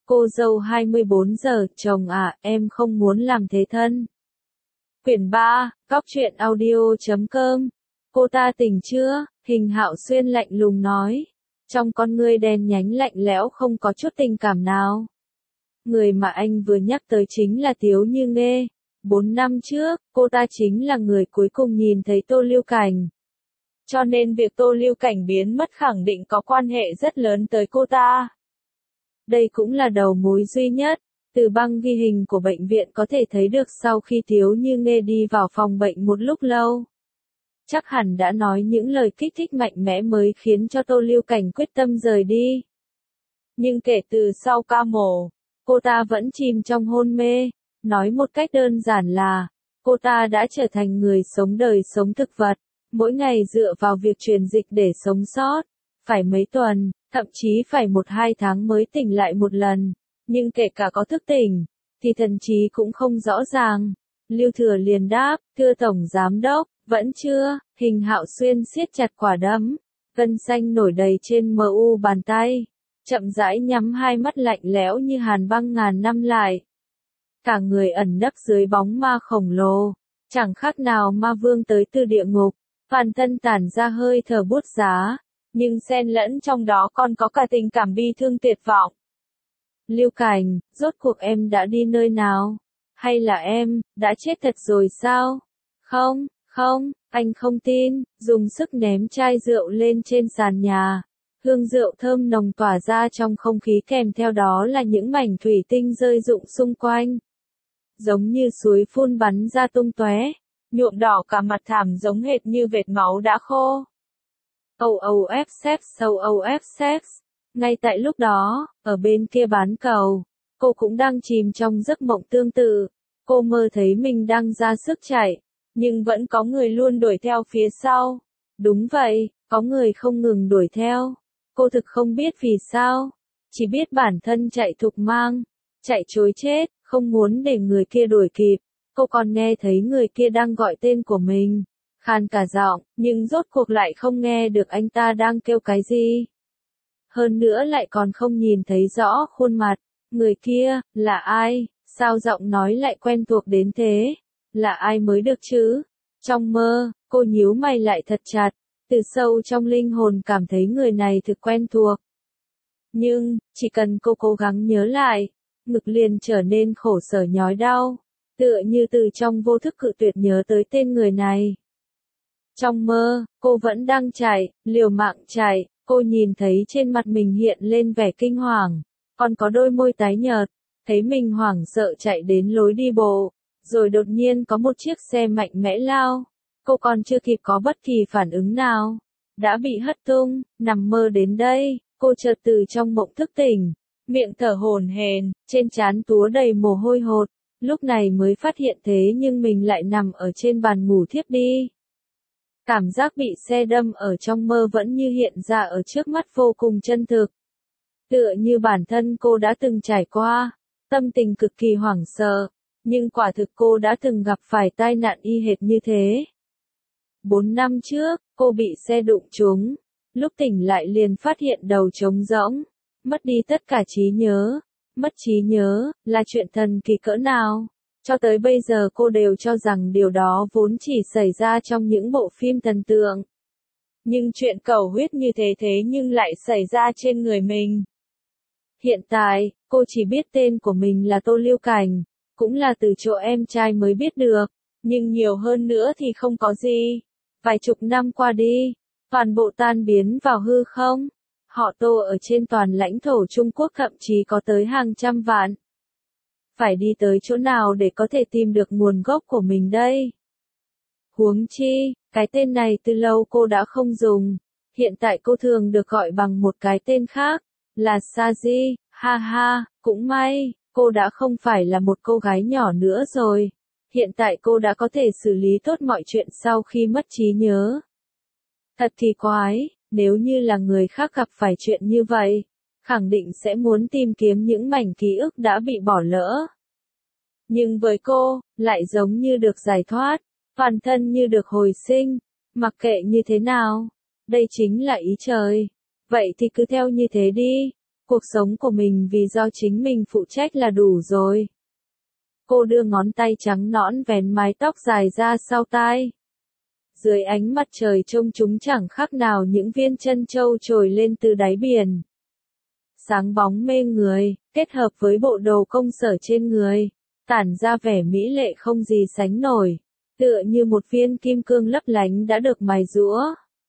Cô dâu 24 giờ, chồng à, em không muốn làm thế thân. Quyển 3, Cóc truyện audio.com. Cô ta tỉnh chưa? Hình Hạo Xuyên lạnh lùng nói. Trong con ngươi đen nhánh lạnh lẽo không có chút tình cảm nào. Người mà anh vừa nhắc tới chính là Tiếu Như Nghê. 4 năm trước, cô ta chính là người cuối cùng nhìn thấy Tô Lưu Cảnh. Cho nên việc Tô Lưu Cảnh biến mất khẳng định có quan hệ rất lớn tới cô ta. Đây cũng là đầu mối duy nhất. Từ băng ghi hình của bệnh viện có thể thấy được sau khi Tiếu Như Nghê đi vào phòng bệnh một lúc lâu. Chắc hẳn đã nói những lời kích thích mạnh mẽ mới khiến cho Tô Lưu Cảnh quyết tâm rời đi. Nhưng kể từ sau ca mổ, cô ta vẫn chìm trong hôn mê. Nói một cách đơn giản là, cô ta đã trở thành người sống đời sống thực vật, mỗi ngày dựa vào việc truyền dịch để sống sót. Phải mấy tuần, thậm chí phải 1-2 tháng mới tỉnh lại một lần. Nhưng kể cả có thức tỉnh, thì thần trí cũng không rõ ràng. Lưu Thừa liền đáp, thưa Tổng Giám Đốc, vẫn chưa. Hình Hạo Xuyên siết chặt quả đấm, gân xanh nổi đầy trên mu bàn tay, chậm rãi nhắm hai mắt lạnh lẽo như hàn băng ngàn năm lại. Cả người ẩn nấp dưới bóng ma khổng lồ, chẳng khác nào ma vương tới từ địa ngục, toàn thân tản ra hơi thở bút giá, nhưng xen lẫn trong đó còn có cả tình cảm bi thương tuyệt vọng. Lưu Cảnh, rốt cuộc em đã đi nơi nào? Hay là em đã chết thật rồi sao? Không, không, anh không tin. Dùng sức ném chai rượu lên trên sàn nhà. Hương rượu thơm nồng tỏa ra trong không khí, kèm theo đó là những mảnh thủy tinh rơi rụng xung quanh. Giống như suối phun bắn ra tung tóe, nhuộm đỏ cả mặt thảm giống hệt như vệt máu đã khô. OOF sex, OOF sex. Ngay tại lúc đó, ở bên kia bán cầu, cô cũng đang chìm trong giấc mộng tương tự. Cô mơ thấy mình đang ra sức chạy, nhưng vẫn có người luôn đuổi theo phía sau. Đúng vậy, có người không ngừng đuổi theo. Cô thực không biết vì sao, chỉ biết bản thân chạy thục mang, chạy trối chết, không muốn để người kia đuổi kịp. Cô còn nghe thấy người kia đang gọi tên của mình, khàn cả giọng, nhưng rốt cuộc lại không nghe được anh ta đang kêu cái gì. Hơn nữa lại còn không nhìn thấy rõ khuôn mặt. Người kia, là ai? Sao giọng nói lại quen thuộc đến thế? Là ai mới được chứ? Trong mơ, cô nhíu mày lại thật chặt, từ sâu trong linh hồn cảm thấy người này thực quen thuộc. Nhưng, chỉ cần cô cố gắng nhớ lại, ngực liền trở nên khổ sở nhói đau, tựa như từ trong vô thức cự tuyệt nhớ tới tên người này. Trong mơ, cô vẫn đang chạy, liều mạng chạy, cô nhìn thấy trên mặt mình hiện lên vẻ kinh hoàng, còn có đôi môi tái nhợt, thấy mình hoảng sợ chạy đến lối đi bộ, rồi đột nhiên có một chiếc xe mạnh mẽ lao. Cô còn chưa kịp có bất kỳ phản ứng nào, đã bị hất tung. Nằm mơ đến đây, cô chợt từ trong mộng thức tỉnh, miệng thở hổn hển, trên trán túa đầy mồ hôi hột, lúc này mới phát hiện thế nhưng mình lại nằm ở trên bàn ngủ thiếp đi. Cảm giác bị xe đâm ở trong mơ vẫn như hiện ra ở trước mắt vô cùng chân thực. Tựa như bản thân cô đã từng trải qua, tâm tình cực kỳ hoảng sợ, nhưng quả thực cô đã từng gặp phải tai nạn y hệt như thế. 4 năm trước, cô bị xe đụng trúng, lúc tỉnh lại liền phát hiện đầu trống rỗng, mất đi tất cả trí nhớ. Mất trí nhớ, là chuyện thần kỳ cỡ nào? Cho tới bây giờ cô đều cho rằng điều đó vốn chỉ xảy ra trong những bộ phim thần tượng. Nhưng chuyện cầu huyết như thế nhưng lại xảy ra trên người mình. Hiện tại, cô chỉ biết tên của mình là Tô Lưu Cảnh, cũng là từ chỗ em trai mới biết được, nhưng nhiều hơn nữa thì không có gì. Vài chục năm qua đi, toàn bộ tan biến vào hư không. Họ Tô ở trên toàn lãnh thổ Trung Quốc thậm chí có tới hàng trăm vạn. Phải đi tới chỗ nào để có thể tìm được nguồn gốc của mình đây? Huống chi, cái tên này từ lâu cô đã không dùng. Hiện tại cô thường được gọi bằng một cái tên khác, là Saji. Ha ha, cũng may, cô đã không phải là một cô gái nhỏ nữa rồi. Hiện tại cô đã có thể xử lý tốt mọi chuyện sau khi mất trí nhớ. Thật thì quái, nếu như là người khác gặp phải chuyện như vậy, khẳng định sẽ muốn tìm kiếm những mảnh ký ức đã bị bỏ lỡ. Nhưng với cô, lại giống như được giải thoát, toàn thân như được hồi sinh, mặc kệ như thế nào. Đây chính là ý trời. Vậy thì cứ theo như thế đi. Cuộc sống của mình vì do chính mình phụ trách là đủ rồi. Cô đưa ngón tay trắng nõn vén mái tóc dài ra sau tai. Dưới ánh mặt trời trông chúng chẳng khác nào những viên trân châu trồi lên từ đáy biển. Sáng bóng mê người, kết hợp với bộ đồ công sở trên người, tản ra vẻ mỹ lệ không gì sánh nổi, tựa như một viên kim cương lấp lánh đã được mài giũa.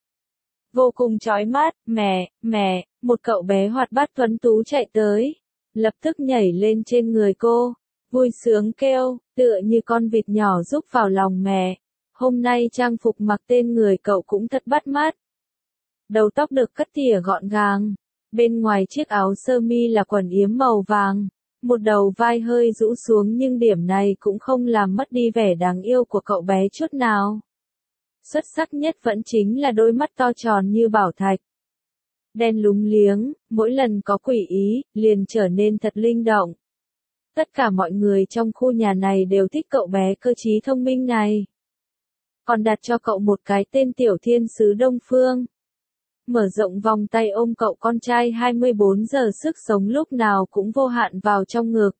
Vô cùng chói mắt, mẹ, một cậu bé hoạt bát tuấn tú chạy tới, lập tức nhảy lên trên người cô, vui sướng kêu, tựa như con vịt nhỏ rúc vào lòng mẹ. Hôm nay trang phục mặc tên người cậu cũng thật bắt mắt. Đầu tóc được cắt tỉa gọn gàng, bên ngoài chiếc áo sơ mi là quần yếm màu vàng, một đầu vai hơi rũ xuống nhưng điểm này cũng không làm mất đi vẻ đáng yêu của cậu bé chút nào. Xuất sắc nhất vẫn chính là đôi mắt to tròn như bảo thạch. Đen lúng liếng, mỗi lần có quỷ ý, liền trở nên thật linh động. Tất cả mọi người trong khu nhà này đều thích cậu bé cơ trí thông minh này. Còn đặt cho cậu một cái tên Tiểu Thiên Sứ Đông Phương. Mở rộng vòng tay ôm cậu con trai 24 giờ sức sống lúc nào cũng vô hạn vào trong ngực.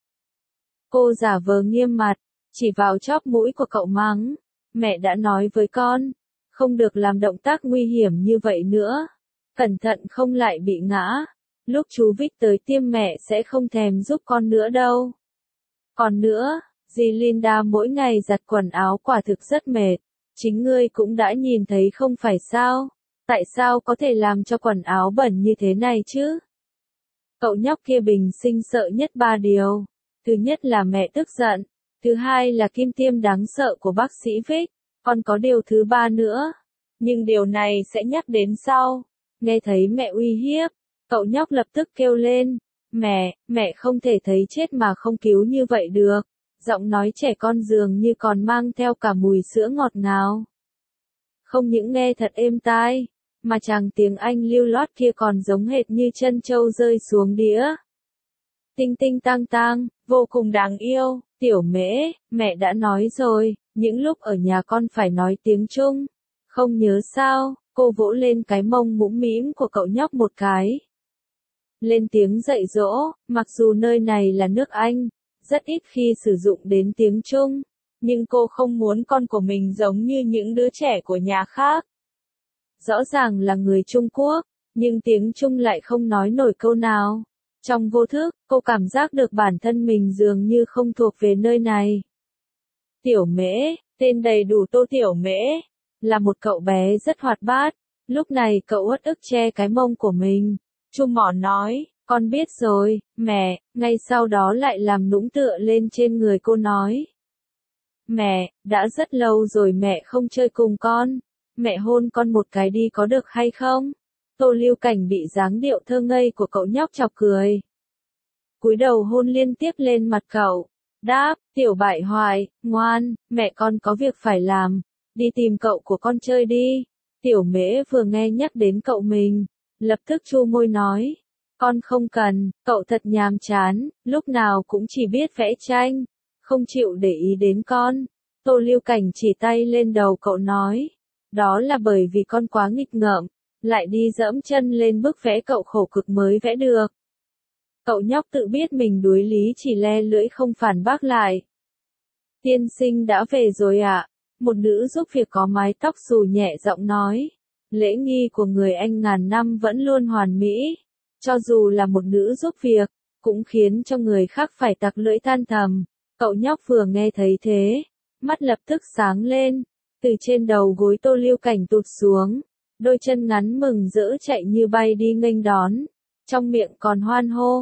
Cô giả vờ nghiêm mặt, chỉ vào chóp mũi của cậu mắng. Mẹ đã nói với con, không được làm động tác nguy hiểm như vậy nữa. Cẩn thận không lại bị ngã. Lúc chú Vích tới tiêm mẹ sẽ không thèm giúp con nữa đâu. Còn nữa, dì Linda mỗi ngày giặt quần áo quả thực rất mệt. Chính ngươi cũng đã nhìn thấy không phải sao? Tại sao có thể làm cho quần áo bẩn như thế này chứ? Cậu nhóc kia bình sinh sợ nhất 3 điều. Thứ nhất là mẹ tức giận. Thứ hai là kim tiêm đáng sợ của bác sĩ Vic. Còn có điều thứ 3 nữa. Nhưng điều này sẽ nhắc đến sau. Nghe thấy mẹ uy hiếp, cậu nhóc lập tức kêu lên. Mẹ không thể thấy chết mà không cứu như vậy được. Giọng nói trẻ con dường như còn mang theo cả mùi sữa ngọt ngào. Không những nghe thật êm tai, mà chàng tiếng Anh lưu loát kia còn giống hệt như chân trâu rơi xuống đĩa. Tinh tinh tang tang, vô cùng đáng yêu, Tiểu Mễ, mẹ đã nói rồi, những lúc ở nhà con phải nói tiếng Trung. Không nhớ sao, cô vỗ lên cái mông mũm mĩm của cậu nhóc một cái. Lên tiếng dạy dỗ, mặc dù nơi này là nước Anh, rất ít khi sử dụng đến tiếng Trung, nhưng cô không muốn con của mình giống như những đứa trẻ của nhà khác. Rõ ràng là người Trung Quốc, nhưng tiếng Trung lại không nói nổi câu nào. Trong vô thức, cô cảm giác được bản thân mình dường như không thuộc về nơi này. Tiểu Mễ, tên đầy đủ Tô Tiểu Mễ, là một cậu bé rất hoạt bát. Lúc này cậu uất ức che cái mông của mình. Chu Mỏ nói, con biết rồi, mẹ, ngay sau đó lại làm nũng tựa lên trên người cô nói. Mẹ, đã rất lâu rồi mẹ không chơi cùng con. Mẹ hôn con một cái đi có được hay không? Tô Lưu Cảnh bị dáng điệu thơ ngây của cậu nhóc chọc cười. Cúi đầu hôn liên tiếp lên mặt cậu. Đáp, tiểu bại hoại, ngoan, mẹ con có việc phải làm. Đi tìm cậu của con chơi đi. Tiểu Mễ vừa nghe nhắc đến cậu mình, lập tức chu môi nói. Con không cần, cậu thật nhàm chán, lúc nào cũng chỉ biết vẽ tranh, không chịu để ý đến con. Tô Lưu Cảnh chỉ tay lên đầu cậu nói. Đó là bởi vì con quá nghịch ngợm, lại đi dẫm chân lên bức vẽ cậu khổ cực mới vẽ được. Cậu nhóc tự biết mình đuối lý chỉ le lưỡi không phản bác lại. Tiên sinh đã về rồi ạ. Một nữ giúp việc có mái tóc xù nhẹ giọng nói. Lễ nghi của người Anh ngàn năm vẫn luôn hoàn mỹ. Cho dù là một nữ giúp việc, cũng khiến cho người khác phải tặc lưỡi than thầm. Cậu nhóc vừa nghe thấy thế, mắt lập tức sáng lên. Từ trên đầu gối Tô Lưu Cảnh tụt xuống, đôi chân ngắn mừng rỡ chạy như bay đi nghênh đón, trong miệng còn hoan hô.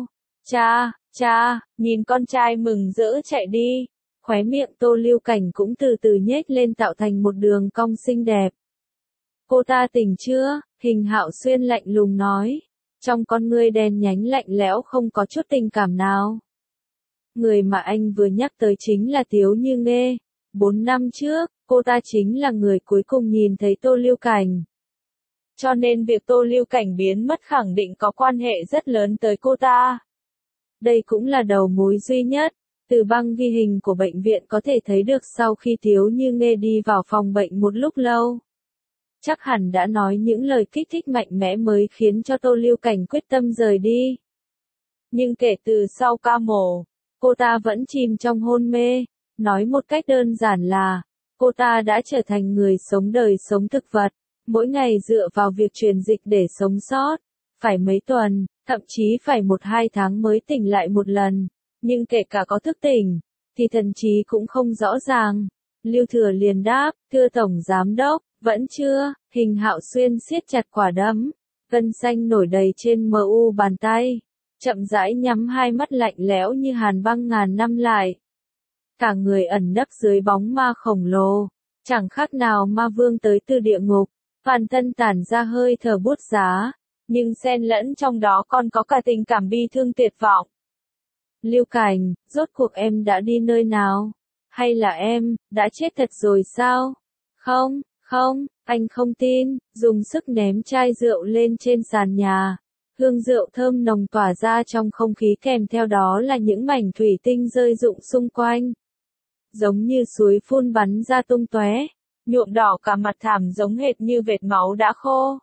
Cha, nhìn con trai mừng rỡ chạy đi. Khóe miệng Tô Lưu Cảnh cũng từ từ nhếch lên tạo thành một đường cong xinh đẹp. Cô ta tỉnh chưa? Hình Hạo Xuyên lạnh lùng nói. Trong con ngươi đen nhánh lạnh lẽo không có chút tình cảm nào. Người mà anh vừa nhắc tới chính là Tiếu Như Nghê. 4 năm trước, cô ta chính là người cuối cùng nhìn thấy Tô Lưu Cảnh. Cho nên việc Tô Lưu Cảnh biến mất khẳng định có quan hệ rất lớn tới cô ta. Đây cũng là đầu mối duy nhất. Từ băng ghi hình của bệnh viện có thể thấy được sau khi Tiếu Như Nghê đi vào phòng bệnh một lúc lâu. Chắc hẳn đã nói những lời kích thích mạnh mẽ mới khiến cho Tô Lưu Cảnh quyết tâm rời đi. Nhưng kể từ sau ca mổ, cô ta vẫn chìm trong hôn mê. Nói một cách đơn giản là, cô ta đã trở thành người sống đời sống thực vật, mỗi ngày dựa vào việc truyền dịch để sống sót. Phải mấy tuần, thậm chí phải 1-2 tháng mới tỉnh lại một lần. Nhưng kể cả có thức tỉnh, thì thần trí cũng không rõ ràng. Lưu Thừa liền đáp, thưa Tổng Giám Đốc, vẫn chưa. Hình Hạo Xuyên siết chặt quả đấm, gân xanh nổi đầy trên mu bàn tay, chậm rãi nhắm hai mắt lạnh lẽo như hàn băng ngàn năm lại. Cả người ẩn nấp dưới bóng ma khổng lồ, chẳng khác nào ma vương tới từ địa ngục, toàn thân tản ra hơi thở buốt giá, nhưng xen lẫn trong đó còn có cả tình cảm bi thương tuyệt vọng. Lưu Cảnh, rốt cuộc em đã đi nơi nào? Hay là em đã chết thật rồi sao? Không, không, anh không tin. Dùng sức ném chai rượu lên trên sàn nhà. Hương rượu thơm nồng tỏa ra trong không khí, kèm theo đó là những mảnh thủy tinh rơi rụng xung quanh. Giống như suối phun bắn ra tung tóe, nhuộm đỏ cả mặt thảm giống hệt như vệt máu đã khô.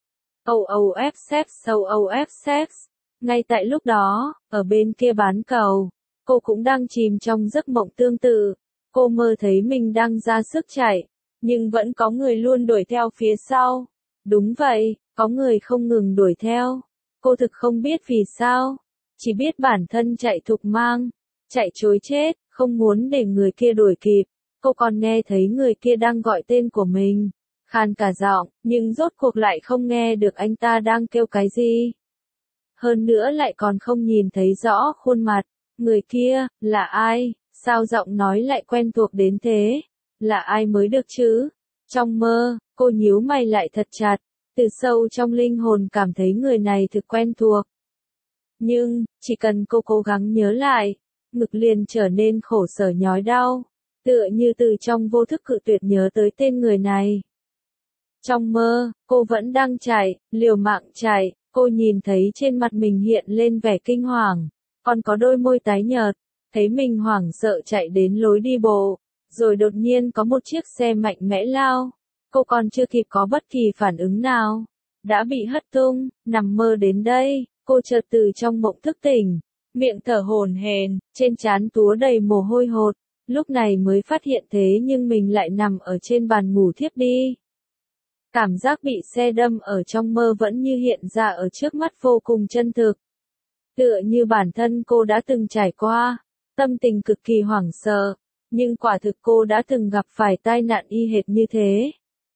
OOF sex, OOF sex. Ngay tại lúc đó, ở bên kia bán cầu, cô cũng đang chìm trong giấc mộng tương tự. Cô mơ thấy mình đang ra sức chạy, nhưng vẫn có người luôn đuổi theo phía sau. Đúng vậy, có người không ngừng đuổi theo. Cô thực không biết vì sao, chỉ biết bản thân chạy thục mang, chạy trối chết, không muốn để người kia đuổi kịp. Cô còn nghe thấy người kia đang gọi tên của mình, khan cả giọng, nhưng rốt cuộc lại không nghe được anh ta đang kêu cái gì. Hơn nữa lại còn không nhìn thấy rõ khuôn mặt. Người kia, là ai? Sao giọng nói lại quen thuộc đến thế? Là ai mới được chứ? Trong mơ, cô nhíu mày lại thật chặt, từ sâu trong linh hồn cảm thấy người này thực quen thuộc. Nhưng, chỉ cần cô cố gắng nhớ lại, ngực liền trở nên khổ sở nhói đau, tựa như từ trong vô thức cự tuyệt nhớ tới tên người này. Trong mơ, cô vẫn đang chạy, liều mạng chạy, cô nhìn thấy trên mặt mình hiện lên vẻ kinh hoàng, còn có đôi môi tái nhợt, thấy mình hoảng sợ chạy đến lối đi bộ, rồi đột nhiên có một chiếc xe mạnh mẽ lao. Cô còn chưa kịp có bất kỳ phản ứng nào, đã bị hất tung, nằm mơ đến đây, cô chợt từ trong mộng thức tỉnh, miệng thở hổn hển, trên trán túa đầy mồ hôi hột, lúc này mới phát hiện thế nhưng mình lại nằm ở trên bàn ngủ thiếp đi. Cảm giác bị xe đâm ở trong mơ vẫn như hiện ra ở trước mắt vô cùng chân thực. Tựa như bản thân cô đã từng trải qua, tâm tình cực kỳ hoảng sợ, nhưng quả thực cô đã từng gặp phải tai nạn y hệt như thế.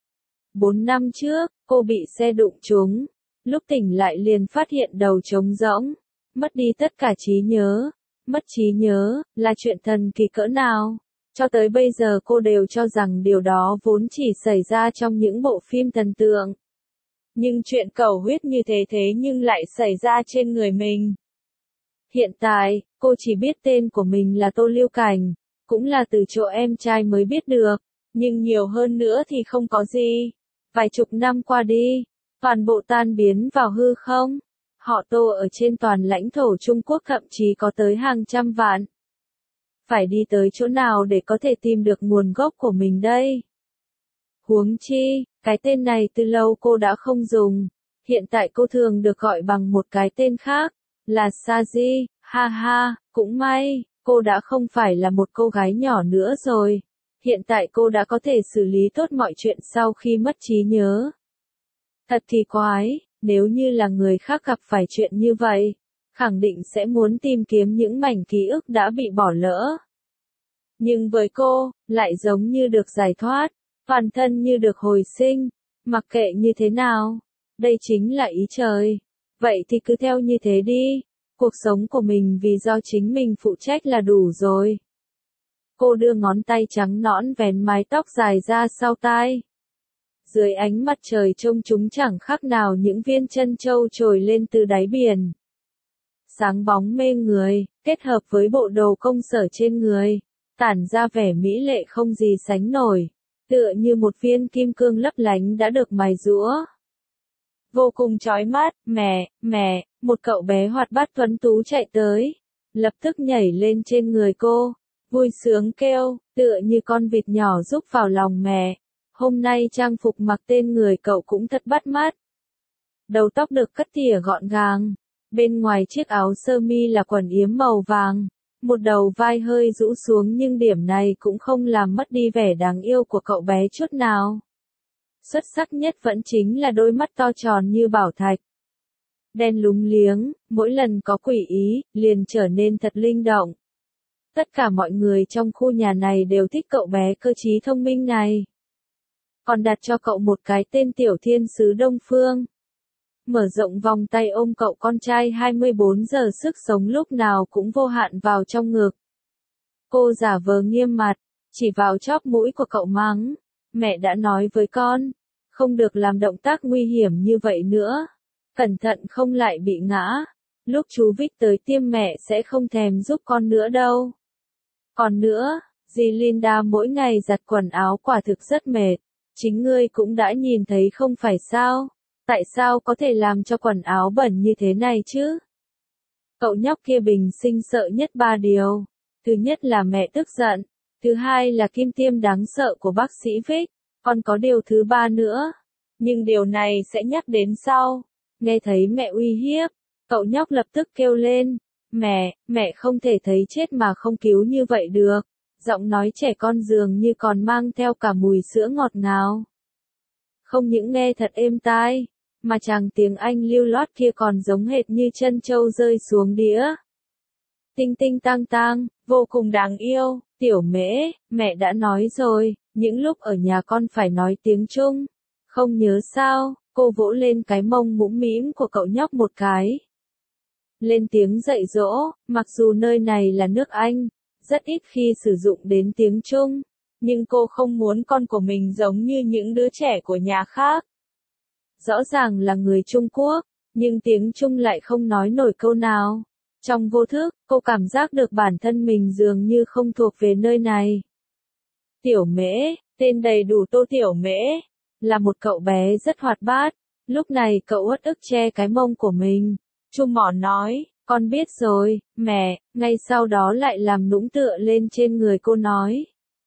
4 năm trước, cô bị xe đụng trúng, lúc tỉnh lại liền phát hiện đầu trống rỗng, mất đi tất cả trí nhớ. Mất trí nhớ, là chuyện thần kỳ cỡ nào? Cho tới bây giờ cô đều cho rằng điều đó vốn chỉ xảy ra trong những bộ phim thần tượng. Nhưng chuyện cầu huyết như thế nhưng lại xảy ra trên người mình. Hiện tại, cô chỉ biết tên của mình là Tô Lưu Cảnh, cũng là từ chỗ em trai mới biết được, nhưng nhiều hơn nữa thì không có gì. Vài chục năm qua đi, toàn bộ tan biến vào hư không. Họ Tô ở trên toàn lãnh thổ Trung Quốc thậm chí có tới hàng trăm vạn. Phải đi tới chỗ nào để có thể tìm được nguồn gốc của mình đây? Huống chi, cái tên này từ lâu cô đã không dùng. Hiện tại cô thường được gọi bằng một cái tên khác, là Saji. Ha ha, cũng may, cô đã không phải là một cô gái nhỏ nữa rồi. Hiện tại cô đã có thể xử lý tốt mọi chuyện sau khi mất trí nhớ. Thật kỳ quái, nếu như là người khác gặp phải chuyện như vậy, khẳng định sẽ muốn tìm kiếm những mảnh ký ức đã bị bỏ lỡ. Nhưng với cô, lại giống như được giải thoát, toàn thân như được hồi sinh, mặc kệ như thế nào, đây chính là ý trời. Vậy thì cứ theo như thế đi, cuộc sống của mình vì do chính mình phụ trách là đủ rồi. Cô đưa ngón tay trắng nõn vén mái tóc dài ra sau tai. Dưới ánh mặt trời trông chúng chẳng khác nào những viên trân châu trồi lên từ đáy biển. Sáng bóng mê người, kết hợp với bộ đồ công sở trên người, tản ra vẻ mỹ lệ không gì sánh nổi, tựa như một viên kim cương lấp lánh đã được mài giũa. Vô cùng chói mắt, mẹ, một cậu bé hoạt bát tuấn tú chạy tới, lập tức nhảy lên trên người cô, vui sướng kêu, tựa như con vịt nhỏ rúc vào lòng mẹ. Hôm nay trang phục mặc tên người cậu cũng thật bắt mắt. Đầu tóc được cắt tỉa gọn gàng, Bên ngoài chiếc áo sơ mi là quần yếm màu vàng, một đầu vai hơi rũ xuống nhưng điểm này cũng không làm mất đi vẻ đáng yêu của cậu bé chút nào. Xuất sắc nhất vẫn chính là đôi mắt to tròn như bảo thạch. Đen lúng liếng, mỗi lần có quỷ ý, liền trở nên thật linh động. Tất cả mọi người trong khu nhà này đều thích cậu bé cơ trí thông minh này. Còn đặt cho cậu một cái tên Tiểu Thiên Sứ Đông Phương. Mở rộng vòng tay ôm cậu con trai 24 giờ, sức sống lúc nào cũng vô hạn vào trong ngực. Cô giả vờ nghiêm mặt, chỉ vào chóp mũi của cậu mắng. Mẹ đã nói với con, không được làm động tác nguy hiểm như vậy nữa. Cẩn thận không lại bị ngã. Lúc chú Vít tới tiêm mẹ sẽ không thèm giúp con nữa đâu. Còn nữa, dì Linda mỗi ngày giặt quần áo quả thực rất mệt. Chính ngươi cũng đã nhìn thấy không phải sao? Tại sao có thể làm cho quần áo bẩn như thế này chứ? Cậu nhóc kia bình sinh sợ nhất 3 điều. Thứ nhất là mẹ tức giận. Thứ hai là kim tiêm đáng sợ của bác sĩ Vic. Còn có điều thứ 3 nữa. Nhưng điều này sẽ nhắc đến sau. Nghe thấy mẹ uy hiếp, cậu nhóc lập tức kêu lên. Mẹ không thể thấy chết mà không cứu như vậy được. Giọng nói trẻ con dường như còn mang theo cả mùi sữa ngọt ngào. Không những nghe thật êm tai, mà chàng tiếng Anh lưu loát kia còn giống hệt như chân trâu rơi xuống đĩa. Tinh tinh tang tang, vô cùng đáng yêu. Tiểu Mễ, mẹ đã nói rồi, những lúc ở nhà con phải nói tiếng Trung. Không nhớ sao? Cô vỗ lên cái mông mũm mĩm của cậu nhóc một cái. Lên tiếng dạy dỗ, mặc dù nơi này là nước Anh, rất ít khi sử dụng đến tiếng Trung, nhưng cô không muốn con của mình giống như những đứa trẻ của nhà khác. Rõ ràng là người Trung Quốc, nhưng tiếng Trung lại không nói nổi câu nào. Trong vô thức, cô cảm giác được bản thân mình dường như không thuộc về nơi này. Tiểu Mễ, tên đầy đủ Tô Tiểu Mễ, là một cậu bé rất hoạt bát. Lúc này cậu uất ức che cái mông của mình. Chu Mỏ nói, con biết rồi, mẹ, ngay sau đó lại làm nũng tựa lên trên người cô nói.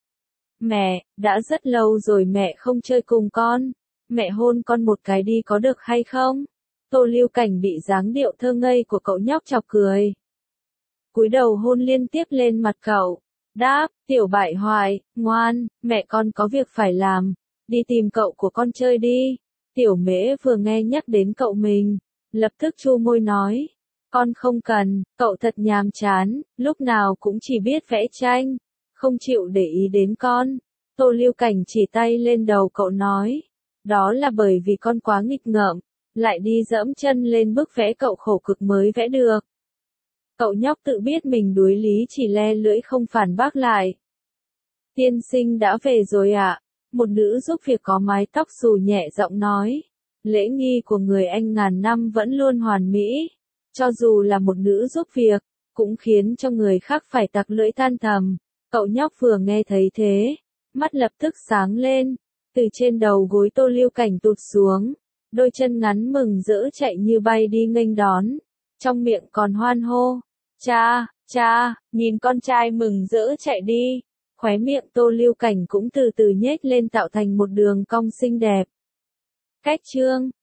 Mẹ, đã rất lâu rồi mẹ không chơi cùng con. Mẹ hôn con một cái đi có được hay không? Tô Lưu Cảnh bị dáng điệu thơ ngây của cậu nhóc chọc cười. Cúi đầu hôn liên tiếp lên mặt cậu. Đáp, tiểu bại hoại, ngoan, mẹ con có việc phải làm. Đi tìm cậu của con chơi đi. Tiểu Mễ vừa nghe nhắc đến cậu mình, lập tức chu môi nói. Con không cần, cậu thật nhàm chán, lúc nào cũng chỉ biết vẽ tranh, không chịu để ý đến con. Tô Lưu Cảnh chỉ tay lên đầu cậu nói. Đó là bởi vì con quá nghịch ngợm, lại đi dẫm chân lên bức vẽ cậu khổ cực mới vẽ được. Cậu nhóc tự biết mình đuối lý chỉ le lưỡi không phản bác lại. Tiên sinh đã về rồi ạ. Một nữ giúp việc có mái tóc xù nhẹ giọng nói. Lễ nghi của người Anh ngàn năm vẫn luôn hoàn mỹ. Cho dù là một nữ giúp việc, cũng khiến cho người khác phải tặc lưỡi than thầm. Cậu nhóc vừa nghe thấy thế, mắt lập tức sáng lên. Từ trên đầu gối Tô Lưu Cảnh tụt xuống. Đôi chân ngắn mừng rỡ chạy như bay đi nghênh đón. Trong miệng còn hoan hô. Cha, nhìn con trai mừng rỡ chạy đi. Khóe miệng Tô Lưu Cảnh cũng từ từ nhếch lên tạo thành một đường cong xinh đẹp. Cách chương